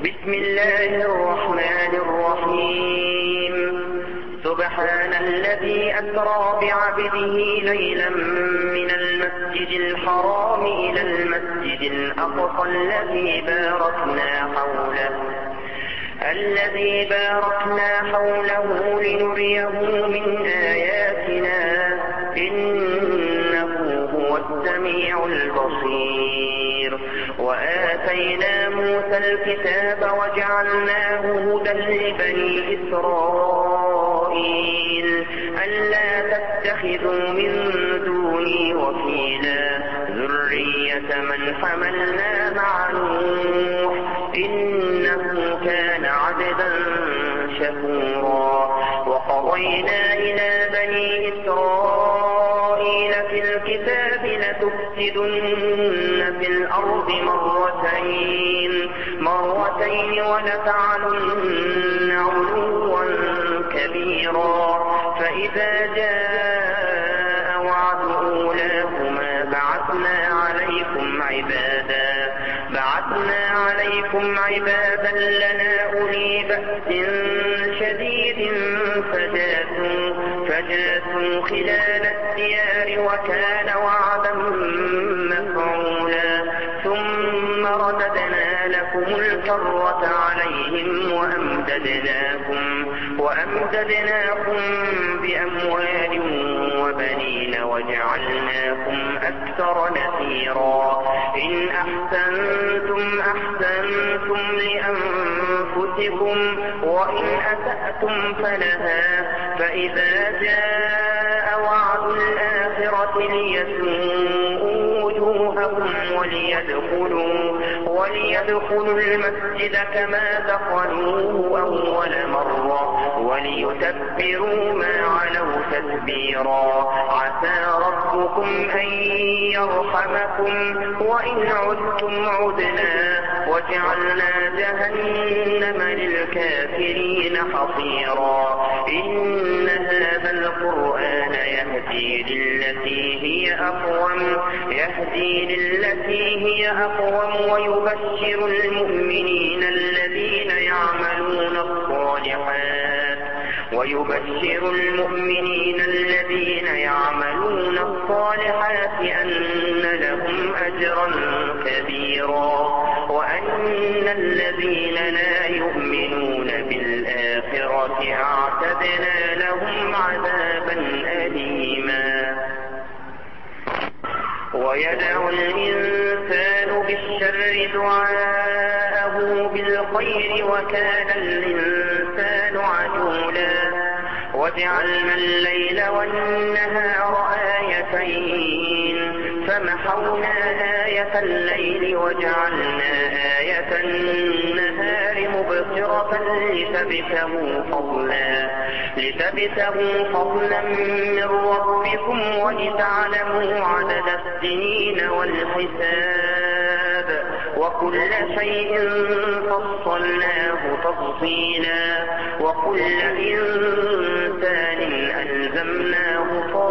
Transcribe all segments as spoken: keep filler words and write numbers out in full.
بسم الله الرحمن الرحيم سبحان الذي أسرى بعبده ليلا من المسجد الحرام إلى المسجد الأقصى الذي باركنا حوله الذي باركنا حوله لنريه من آياتنا إنه هو السميع البصير. وآتينا موسى الكتاب وجعلناه هدى لبني إسرائيل ألا تتخذوا من دوني وكيلا ذرية من حملنا مع نوح إنه كان عبدا شكورا. وقضينا إلى بني إسرائيل في الكتاب لتفسدن في الأرض مرتين مرتين ولتعلن علوا كبيرا. فإذا جاء وعد أولاهما بعثنا عليكم عبادا بعثنا عليكم عبادا لنا أولي بأس شديد فجاسوا فجاسوا خلال الديار وكان وعدا مفعولا. ثم رددنا لكم الكرة عليهم وأمددناكم وأمددناكم بأموال وبنين وجعلناكم أكثر نفيرا. إن أحسنتم أحسنتم لأنفسكم وإن أسأتم فلها. فإذا جاء وعد الآخرة ليسوءوا وجوهكم وليدخلوا وليدخلوا المسجد كما دخلوه أول مرة وليتبروا ما علوا تتبيرا. عسى ربكم أن يرحمكم وإن عدتم عدنا وجعلنا جهنم للكافرين حصيرا. إن هذا القرآن يهدي للتي هي أقوم يهدي للتي هي أقوم ويبشر المؤمنين الذين يعملون الصالحات ويبشر المؤمنين الذين يعملون الصالحات أن لهم أجرا كبيرا وأن الذين لا يؤمنون بالآخرة أعتدنا لهم عذابا أليما. ويدعو الإنسان بالشر دعاءه بالخير وكان الإنسان عجولا. وجعلنا الليل والنهار آيتين فمحونا آية الليل وجعلنا آية النهار مبصرة لتبتغوا فضلا لتبتغوا فضلا من ربكم ولتعلموا عدد السنين والحساب وكل شيء فصلناه تفصيلا. وكل إنسان ألزمناه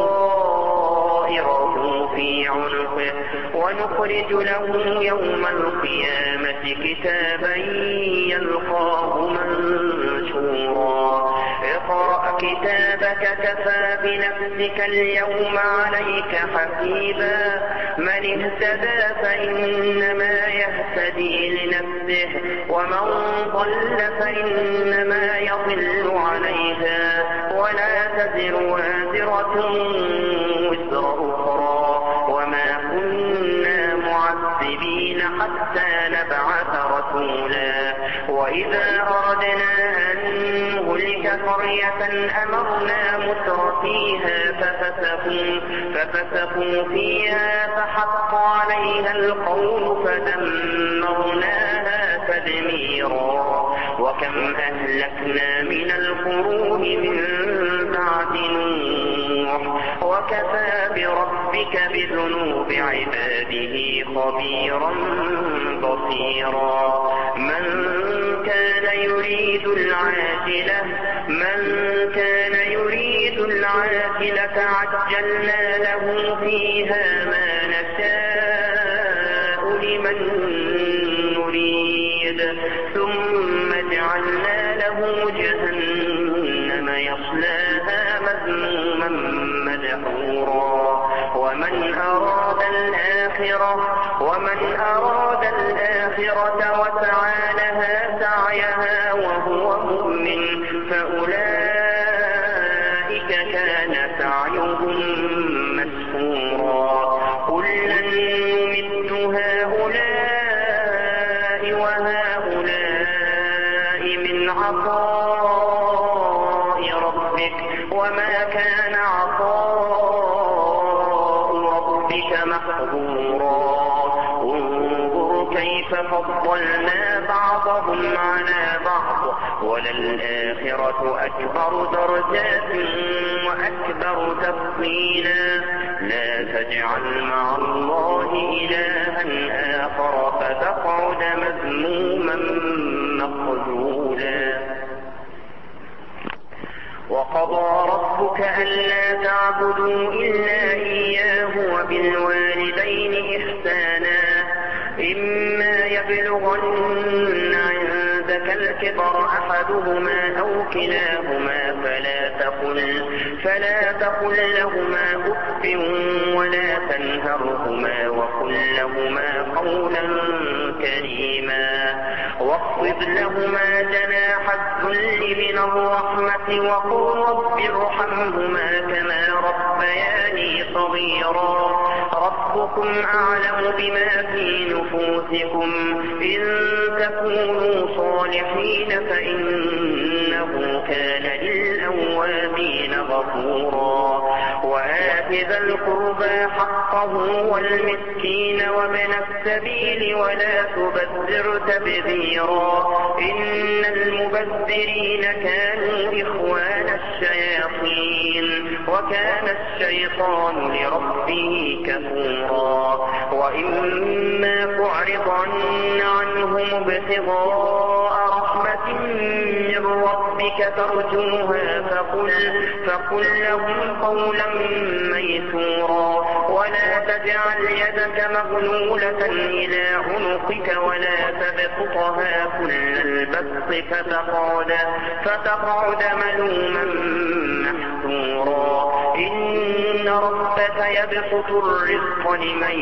طائره في عنقه ونخرج له يوم القيامة كتابا يلقاه منشورا. اقرأ كتابك كفى بنفسك اليوم عليك حسيبا. من اهتدى فإنما يهتدي لنفسه ومن ضل فإنما يضل عليها ولا تزر وازرة وزر أخرى وما كنا معذبين حتى نبعث رسولا. وإذا أردنا أن نهلك قرية أمرنا متر فيها ففسقوا ففسقوا فيها فحق عليها القول فدمرناها تدميرا. وكم أهلكنا من القرون من بعد نوح وكفى بربك بذنوب عباده خبيرا بصيرا. من كان يريد العاجلة من كان يريد العاجلة عجلنا له فيها ما نشاء لمن نريد ثم ومن أراد الآخرة ومن أراد الآخرة وسعى لها سعيها وهو مؤمن فأولئك كان سعيهم مشكورا كلا نمد هؤلاء وهؤلاء من عطاء ربك وما كان عطاء ربك محظورا انظر كيف فضلنا بعضهم على بعض وللآخرة أكبر درجات وأكبر تفضيلا لا تجعل مع الله إلها آخر فتقعد مذموما مخذولا وقضى ربك ألا تعبدوا إلا إياه وبالوالدين إحسانا إما يبلغن عندك الكبر أحدهما أو كلاهما فلا تقل, فلا تقل لهما أف ولا تنهرهما وقل لهما قولا كريما واخفض لهما جناح الذل من الرحمة وقل رب ارحمهما كما ربياني صغيرا ربكم أعلم بما في نفوسكم إن تكونوا صالحين فإنه كان للأوابين غفورا وآت ذا القربى حقه والمسكين وابن السبيل ولا تبذر تبذيرا إن المبذرين كانوا إخوان الشياطين وكان الشيطان لربه كفورا وإما تعرضن عنهم ابتغاء رحمة من ربك ترجوها فقل, فقل لهم قولا ميسورا ولا تجعل يدك مغلولة إلى عنقك ولا تبسطها كل البسط فتقعد, فتقعد ملوما محسورا إن ربك يبسط الرزق لمن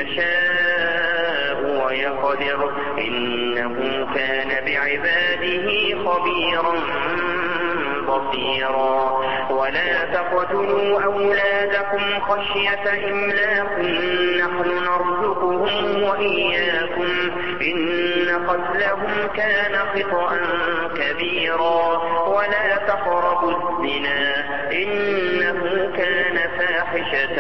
يشاء ويقدر إنه كان بعباده خبيرا بصيرا ولا تقتلوا أولادكم خشية إملاق نحن نرزقهم وإياكم إن قتلهم كان خطأ كبيرا ولا تقربوا الزنا إنه كان فاحشة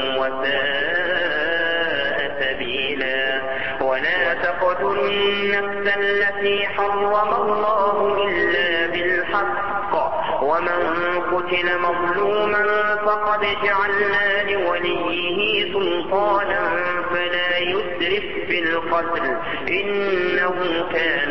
وساء سبيلا ولا تقتلوا النفس التي حرم الله إلا بالحق ومن قتل مظلوما فقد جعلنا لوليه سلطانا فلا يسرف في القتل إنه كان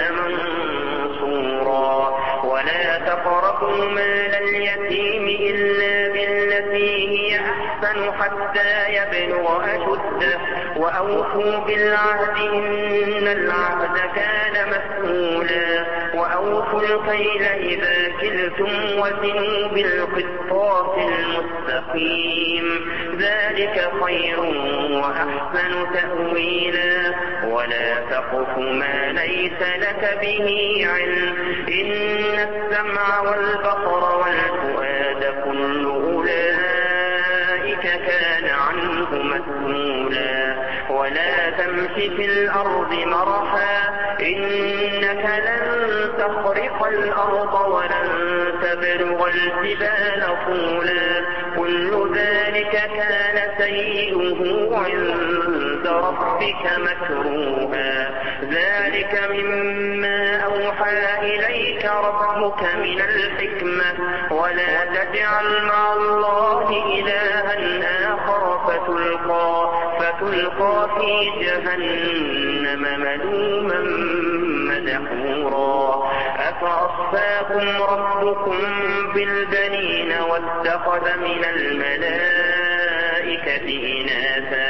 منصورا ولا تقربوا مال اليتيم إلا بالتي هي أحسن حتى يبلغ أشده وأوفوا بالعهد إن العهد كان مسؤولا وأوفوا الكيل إذا كلتم وزنوا بالقسطاس المستقيم ذلك خير وأحسن تأويلا ولا تقف ما ليس لك به علم إن السمع والبصر والفؤاد كل أولئك كان عنه مسؤولا ولا تمش في الأرض مرحا إنك لن تخرق الأرض ولن تبلغ الجبال طولا كل ذلك كان سيئه عند ربك مكروها ذلك مما أوحى إليك ربك من الحكمة ولا تجعل مع الله إلها آخر فتلقى, فتلقى في جهنم ملوما مدحورا أفأصفاكم ربكم بالبنين واتخذ من الملائكة إناثا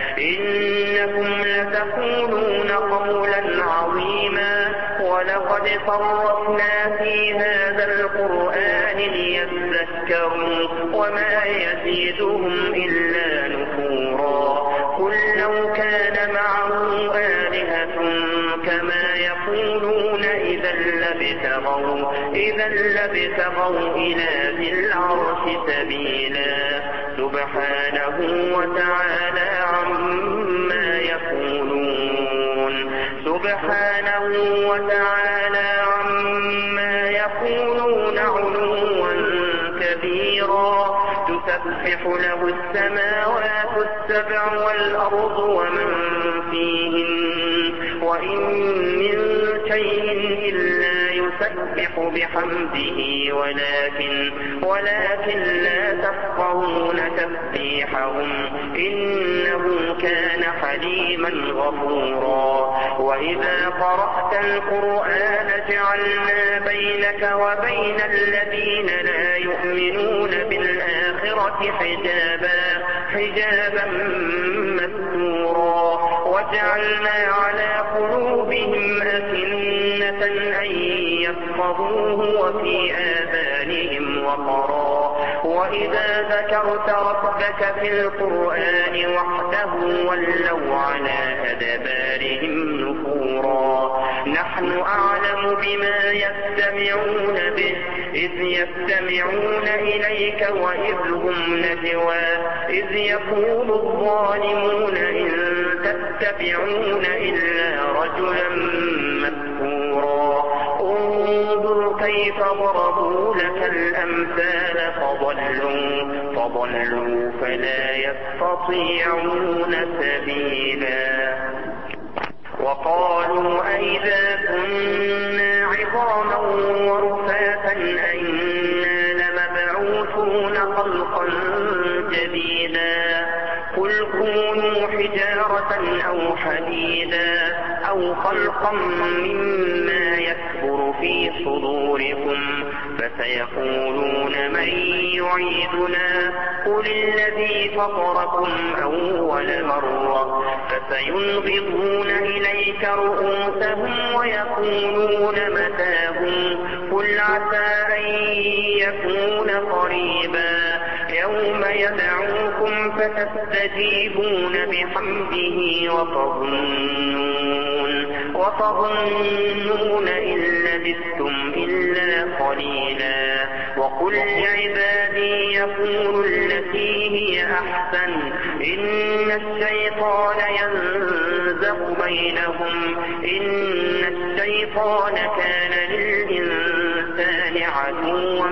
إنكم لتقولون قولا عظيما ولقد صرفنا في هذا القرآن ليذكروا وما يزيدهم إلا نفورا نفورا قل لو كان معه آلهة كما يقولون إذا لابتغوا إذا لابتغوا إلى ذي العرش سبيلا سبحانه وتعالى عما يقولون سبحانه وتعالى عما يقولون علوا كبيرا تسبح له السماوات السبع والأرض ومن فيهن وإن من شيء إلا يسبح بحمده ولكن ولكن لا تفقهون تسبيحهم إنه كان حليما غفورا وإذا قرأت القرآن جعلنا بينك وبين الذين لا يؤمنون بالآخرة حجابا حجابا مستورا وجعلنا على قلوبهم أكنة أن يفقهوه وفي آذانهم وقرا وإذا ذكرت ربك في القرآن وحده ولوا على أدبارهم نفورا نحن أعلم بما يستمعون به إذ يستمعون إليك وإذ هم نجوى إذ يقول الظالمون إن تتبعون إلا رجلا مسحورا انظر كيف ضربوا لك الأمثال فضلوا فضلوا فلا يستطيعون سبيلا وقالوا أئذا كنا عظاما ورفاتا أئنا لمبعوثون خلقا جديدا قل كونوا حجارة أو حديدا أو خلقا مما يكبر في صدوركم فسيقولون من يعيدنا قل الذي فطركم أول مرة فسينغضون إليك رؤوسهم ويقولون متاهم قل عسى أن يكون قريبا يوم يدعوكم فتستجيبون بحمده وتظنون وتظنون إن لبثتم إلا قليلا وقل لعبادي يقولوا التي هي أحسن إن الشيطان ينزغ بينهم إن الشيطان كان للإنسان عدوا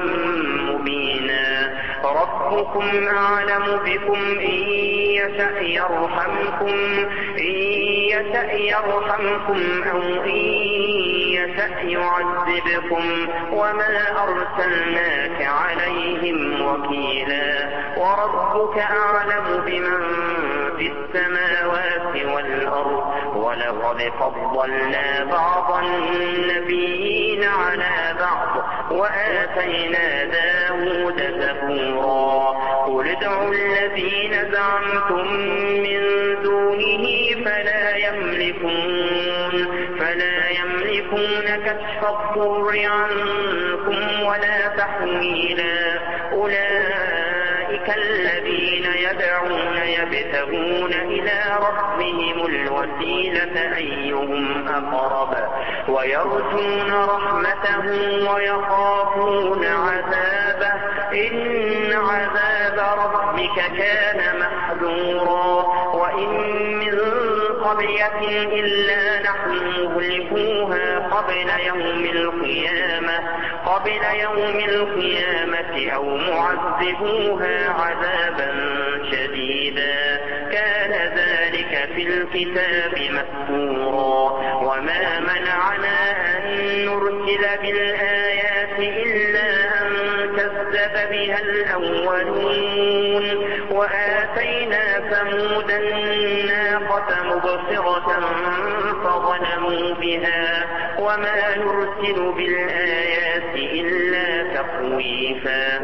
مبينا ربكم أعلم بكم إن يشأ يرحمكم إن يشأ يرحمكم أو إن يشأ يعذبكم وما أرسلناك عليهم وكيلا وربك أعلم بمن في السماوات والأرض ولقد فضلنا بعض النبيين على بعض وآتينا داود زبورا قل ادعوا الذين زعمتم من دونه فلا يملكون فلا يملكون كشف الضر عنكم ولا تحويلا أولئك الذين يدعون يبتغون إلى ربهم الوسيلة أيهم أقرب ويرجون رحمته ويخافون عذابه إن عذاب ربك كان محذورا وإن من قرية إلا نحن مهلكوها قبل يوم القيامة قبل يوم القيامة أو معذبوها عذابا شديدا كان ذلك في الكتاب مسطورا وما منعنا أن نرسل بالآيات إلا أن كذب بها الأولون وآتينا ثمود الناقة مبصرة فظلموا بها وما نرسل بالآيات إلا تخويفا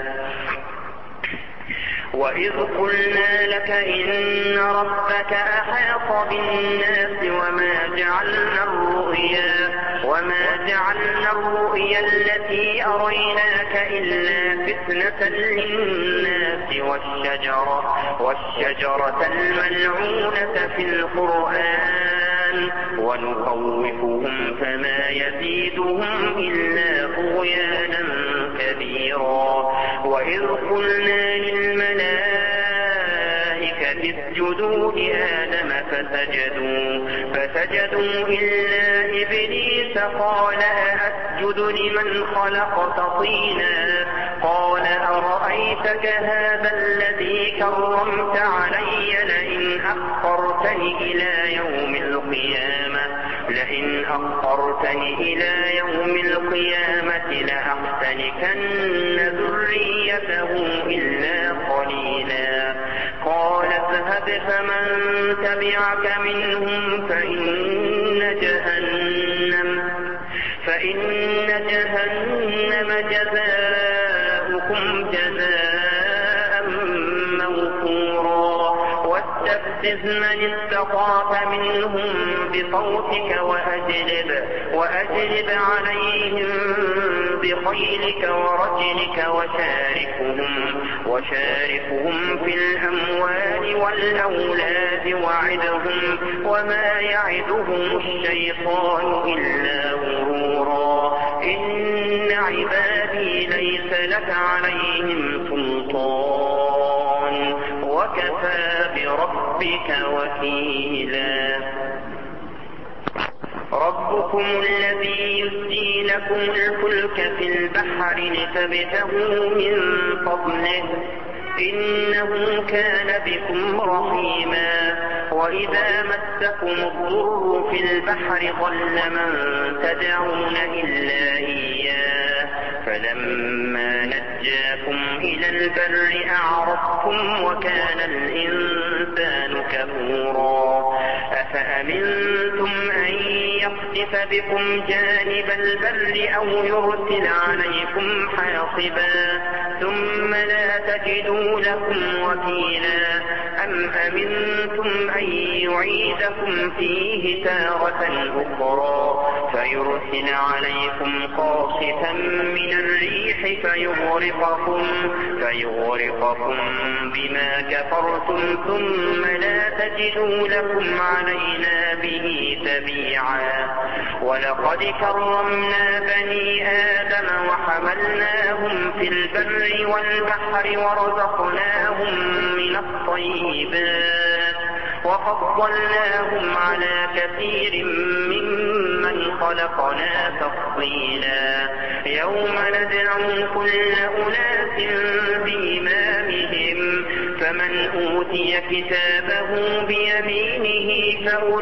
وإذ قلنا لك إن ربك أحاط بالناس وما جعلنا الرؤيا وما جعلنا الرؤيا التي أريناك إلا فتنة للناس والشجرة, والشجرة الملعونة في القرآن ونخوفهم فما يزيدهم إلا طغيانا كبيرا. وإذ قلنا للملائكة اسجدوا لآدم فسجدوا, فسجدوا إلا إبليس قال أسجد لمن خلقت طينا قال أرأيتك هذا الذي كرمت علي لئن أخرتني إلى يوم القيامة لئن أخرتني إلى يوم القيامة لأحتنكن ذريته إلا قليلا. قال اذهب فمن تبعك منهم فإن جهنم, فإن جهنم جزاؤكم جزاء موفورا. واستفزز من استطعت منهم بصوتك وأجلب, وأجلب عليهم بخيلك ورجلك وشاركهم, وشاركهم في الأموال والأولاد وعدهم وما يعدهم الشيطان إلا غرورا. إن عبادي ليس لك عليهم سلطان وكفى بربك وكيلا. ربكم الذي يسجي لكم الفلك في البحر لتبتغوا من فضله إنه كان بكم رحيما. وإذا مسكم الضر في البحر ضل من تدعون إلا إياه فلما نجاكم إلى البر أعرضتم وكان الإنسان كفورا. أفأمنتم أن يخسف بكم جانب البر أو يرسل عليكم حاصبا ثم لا تجدوا لكم وكيلا. أم أمنتم أن يعيدكم فيه تارة أخرى فيرسل عليكم قاصفا من الريح فيغرقكم, فيغرقكم بما كفرتم ثم لا تجدوا لكم علينا به تبيعا. ولقد كرمنا بني آدم وحملناهم في البر والبحر ورزقناهم من الطيبات وفضلناهم على كثير ممن خلقنا تفضيلا. يوم ندعو كل أناس بإمامهم فمن أوتي كتابه بيمينه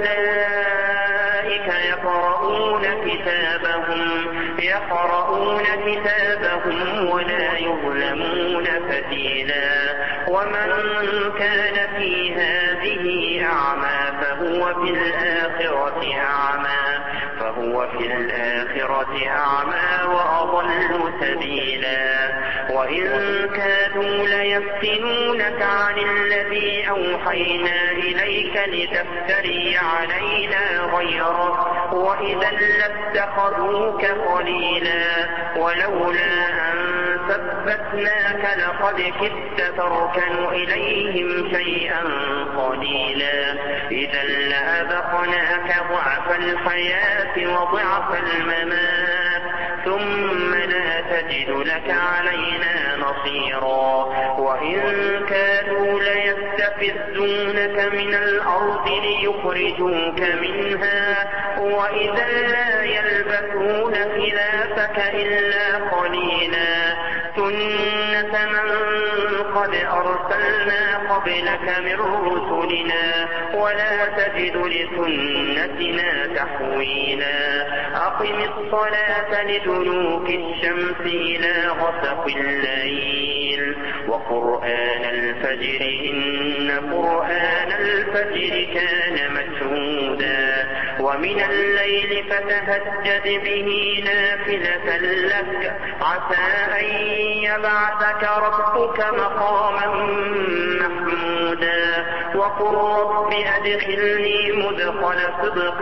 فأولئك يقرؤون كتابهم, يقرؤون كتابهم ولا يظلمون فتيلا. ومن كان في هذه أعمى فهو في الآخرة أعمى, فهو في الآخرة أعمى وأضل سبيلا. وإن كادوا ليفتنونك عن الذي أوحينا إليك لتفتري علينا غيره وإذا لاتخذوك خليلا. ولولا أن ثبتناك لقد كدت تركن إليهم شيئا قليلا. إذا لأذقناك ضعف الحياة وضعف الممات ثم لا تجد لك علينا نصيرا. وإن كانوا ليستفزونك من الأرض ليخرجوك منها وإذا لا يلبثون خلافك إلا قليلا. سنة من قد أرسلنا قبلك من رسلنا ولا تجد لسنتنا تحويلا. أقم الصلاة لدلوك الشمس إلى غسق الليل وقرآن الفجر إن قرآن الفجر كان مشهودا. ومن الليل فتهجد به نافلة لك عسى أن يبعثك ربك مقاما محمودا. وقل رب أدخلني مدخل صدق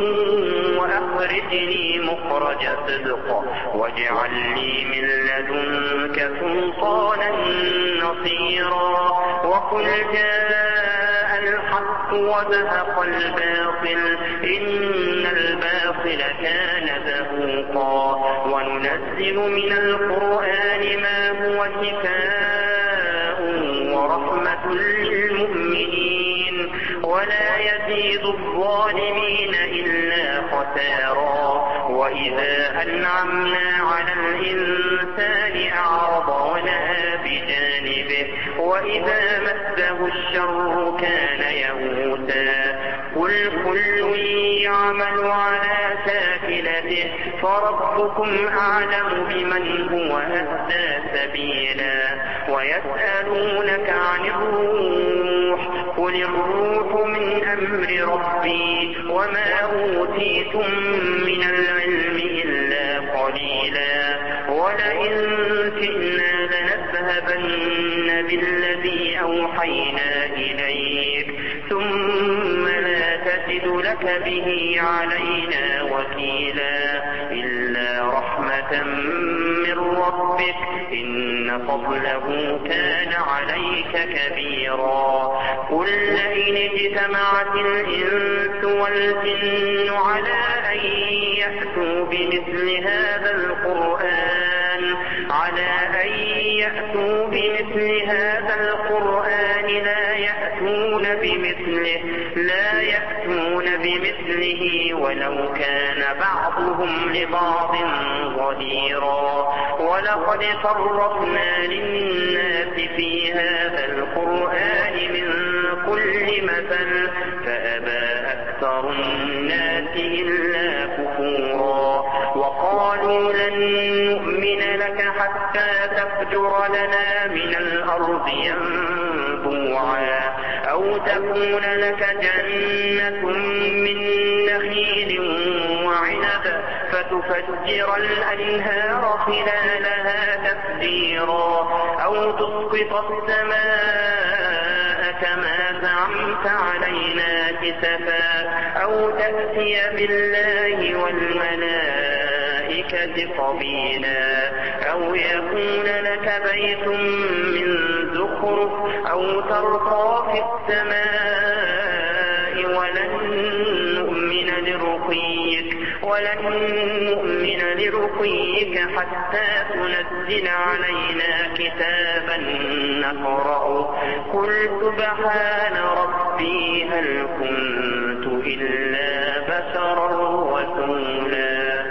وأخرجني مخرج صدق واجعل لي من لدنك سلطانا نصيرا وقل جاء الحق وزهق الباطل إن الباطل كان زهوقا وننزل من القرآن ما هو شفاء ورحمة للمؤمنين ولا يزيد الظالمين إلا خسارا وإذا أنعمنا على الإنسان أعرض ونأى بجانبه وإذا مسه الشر كان يئوسا قل كل يعمل على شاكلته فربكم أعلم بمن هو أهدى سبيلا ويسألونك عن الروح قل الروح من أمر ربي وما أوتيتم من العلم إلا قليلا ولئن شئنا لنذهبن بالذي أوحينا إليك ثم لا تجد لك به علينا وكيلا إلا رحمة من ربك إن فضله كان عليك كبيرا قل لئن اجتمعت الإنس والجن على أن يأتوا بمثل هذا القرآن على أن يأتوا بمثل هذا القرآن لا يأتون بمثله لا يأتون بمثله ولو كان بعضهم لبعض ظهيرا ولقد صرفنا للناس في هذا القرآن من كل مثل فأبى أكثر الناس إلا كفورا وقالوا لن نؤمن لك حتى تفجر لنا من الأرض ينبوعا أو تكون لك جنة من نخيل وعنب فتفجر الأنهار خلالها تفجيرا أو تسقط السماء كما زعمت علينا كسفا أو تأتي بالله والملائكة قبيلا أو يكون لك بيت من زخرف أو ترقى في السماء ولن نؤمن لرقيك ولن نؤمن لرقيك حتى تنزل علينا كتابا نقرأه قل سبحان ربي هل كنت إلا بشرا رسولا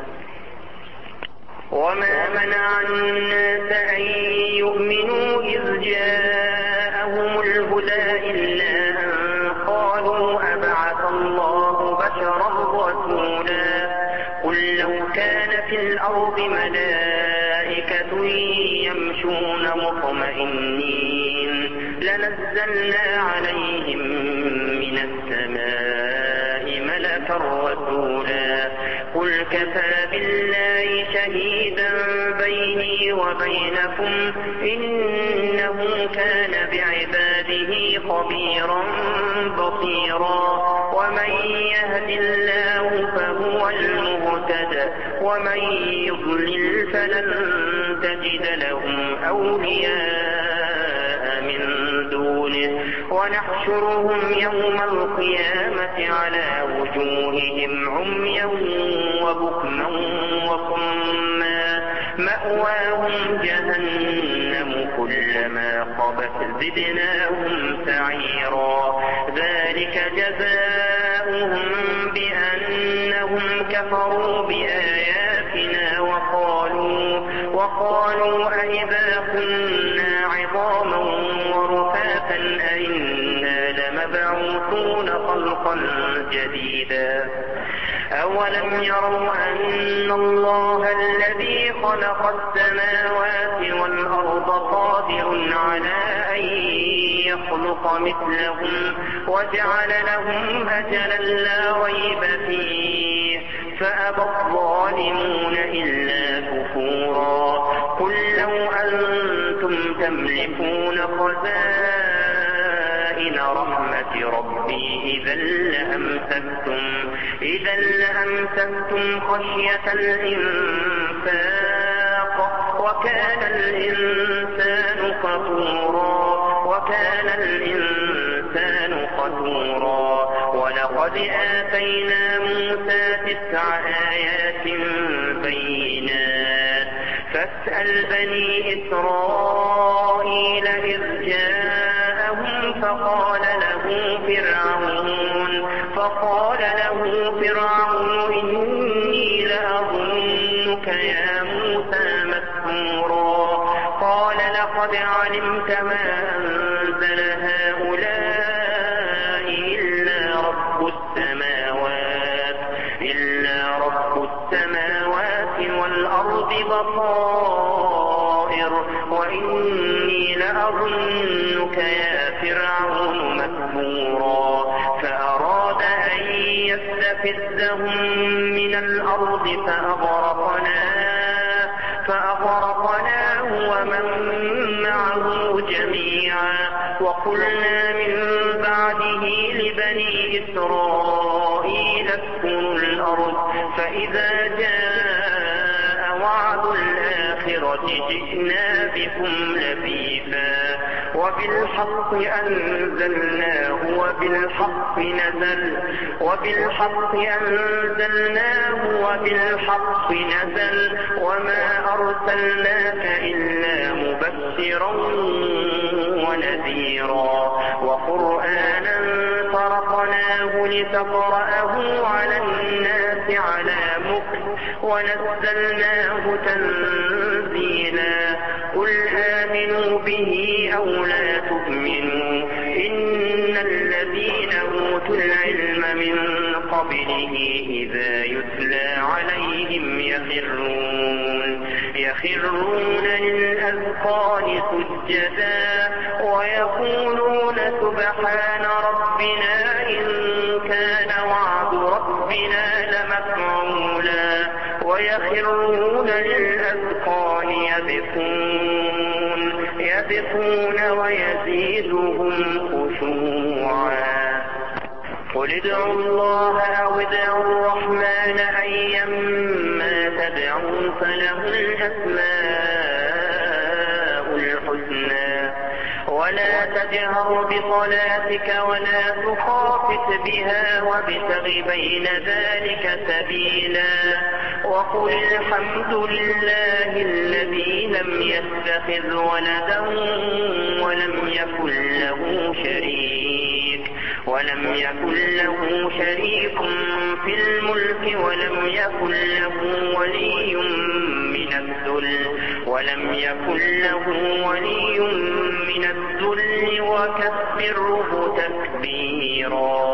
وما منع الناس أن يؤمنوا إذ جاءهم الهدى إلا أن قالوا أبعث الله بشرا رسولا قل لو كان في الأرض ملائكة يمشون مطمئنين لنزلنا عليهم من السماء ملكا رسولا قل كفى بالله شهيدا بيني وبينكم إنه كان بعباده خبيرا بصيرا ومن يهد الله فهو المهتد ومن يضلل فلن تجد لهم أولياء من دونه ونحشرهم يوم القيامة على وجوههم عميا وبكما وصما مأواهم جهنم كلما خبت زدناهم سعيرا ذلك جزاؤهم بأنهم كفروا بآياتنا وقالوا وقالوا أئذا كنا عظاما ورفاتا أئنا لمبعوثون خلقا جديدا أولم يروا أن الله الذي خلق السماوات والأرض قادر على أن يخلق مثلهم وجعل لهم أجلا لا ريب فيه فأبى الظالمون إلا كفورا قل لو أنتم تملكون خزائن بين رحمة ربي إذا لأمسكتم, إذا لأمسكتم خشية الإنفاق وكان الإنسان قتورا وكان الإنسان قتورا ولقد آتينا موسى تسع آيات بينات فاسأل بني إسرائيل إذ جاءهم فقال له فرعون فقال له فرعون إني لأظنك يا موسى مسحورا قال لقد علمت ما أنزل هؤلاء إلا رب السماوات إلا رب السماوات والأرض بصائر وإني لأظنك يا فرعون مسحورا فأراد أن يستفزهم من الأرض فأغرقناه فأغرقناه ومن معه جميعا وقلنا من بعده لبني إسرائيل اسكنوا الأرض فإذا جاء وعد الآخرة جئنا بكم لفيفا وبالحق أنزلناه وبالحق نزل وبالحق أنزلناه وبالحق نزل وما أرسلناك إلا مبشرا ونذيرا وقرآنا فرقناه لتقرأه على الناس على مكث ونزلناه تنزيلا قل آمنوا به أو لا تؤمنوا إن الذين أوتوا العلم من قبله إذا يتلى عليهم يخرون يخرون للأذقان سجدا ويقولون سبحان ربنا إن كان وعد ربنا لمفعولا ويخرون للأذقان يبكون يبكون ويزيدهم خشوعا قل ادعوا الله أو ادعوا الرحمن أيما تدعوا فله الأسماء الحسنى ولا تجهر بصلاتك ولا تخافت بها وابتغ بين ذلك سبيلا وقل الحمد لله الذي لم يتخذ ولدا ولم يكن له شريك ولم يكن له شريك في الملك ولم يكن له ولي من الذل ولم يكن له ولي من الذل وكبره تكبيرا